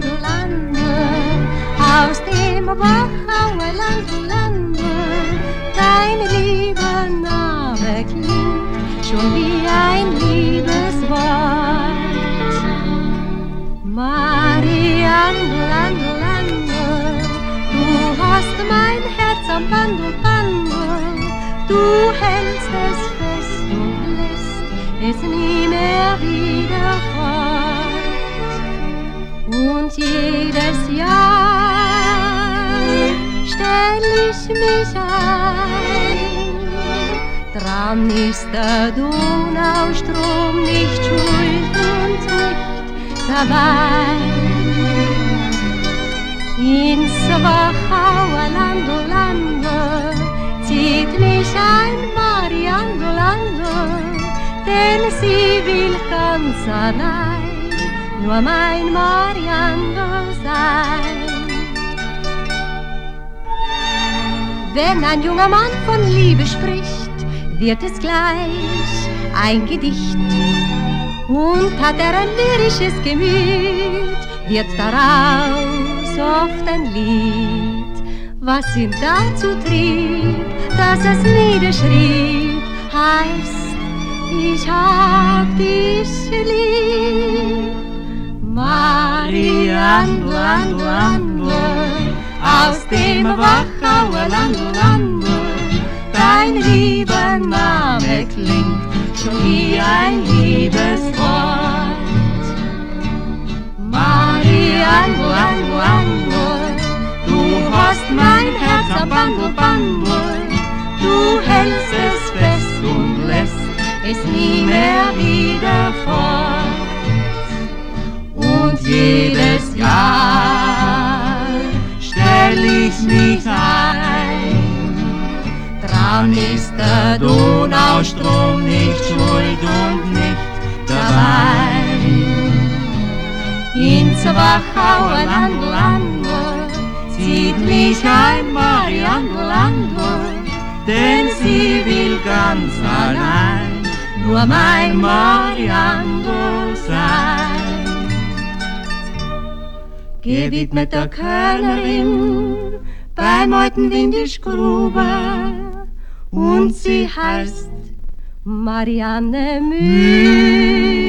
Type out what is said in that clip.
Lande, aus dem Wachauer Lande, dein lieber Name klingt schon wie ein Liebeswort. Marianne, Lande, du hast mein Herz am Bande, du hältst es fest und lässt es nie mehr wieder fort. Und jedes Jahr stell ich mich ein, dran ist der Donaustrom nicht schuld und nicht dabei. Ins Wachauer Lande zieht mich ein Marianne Lande, denn sie will ganz allein nur mein Marianne sein. Wenn ein junger Mann von Liebe spricht, wird es gleich ein Gedicht. Und hat er ein lyrisches Gemüt, wird daraus oft ein Lied. Was ihn dazu trieb, dass es niederschrieb, heißt, ich hab dich lieb. Marianne, Lande, aus dem Wachauer Lande, dein lieber Name klingt schon wie ein Liebeswort. Marianne, Lande, du hast mein Herz am Bande, du hältst es fest und lässt es nie mehr wieder fort. Und jedes Jahr stell ich mich ein, dran ist der Donaustrom nicht schuld und nicht dabei. Ins Wachauer Lande zieht mich ein Marianne Lande, denn sie will ganz allein nur mein Marianne sein. Gewidmet der Kölnerin beim alten Windischgruber, und sie heißt Marianne Mühl.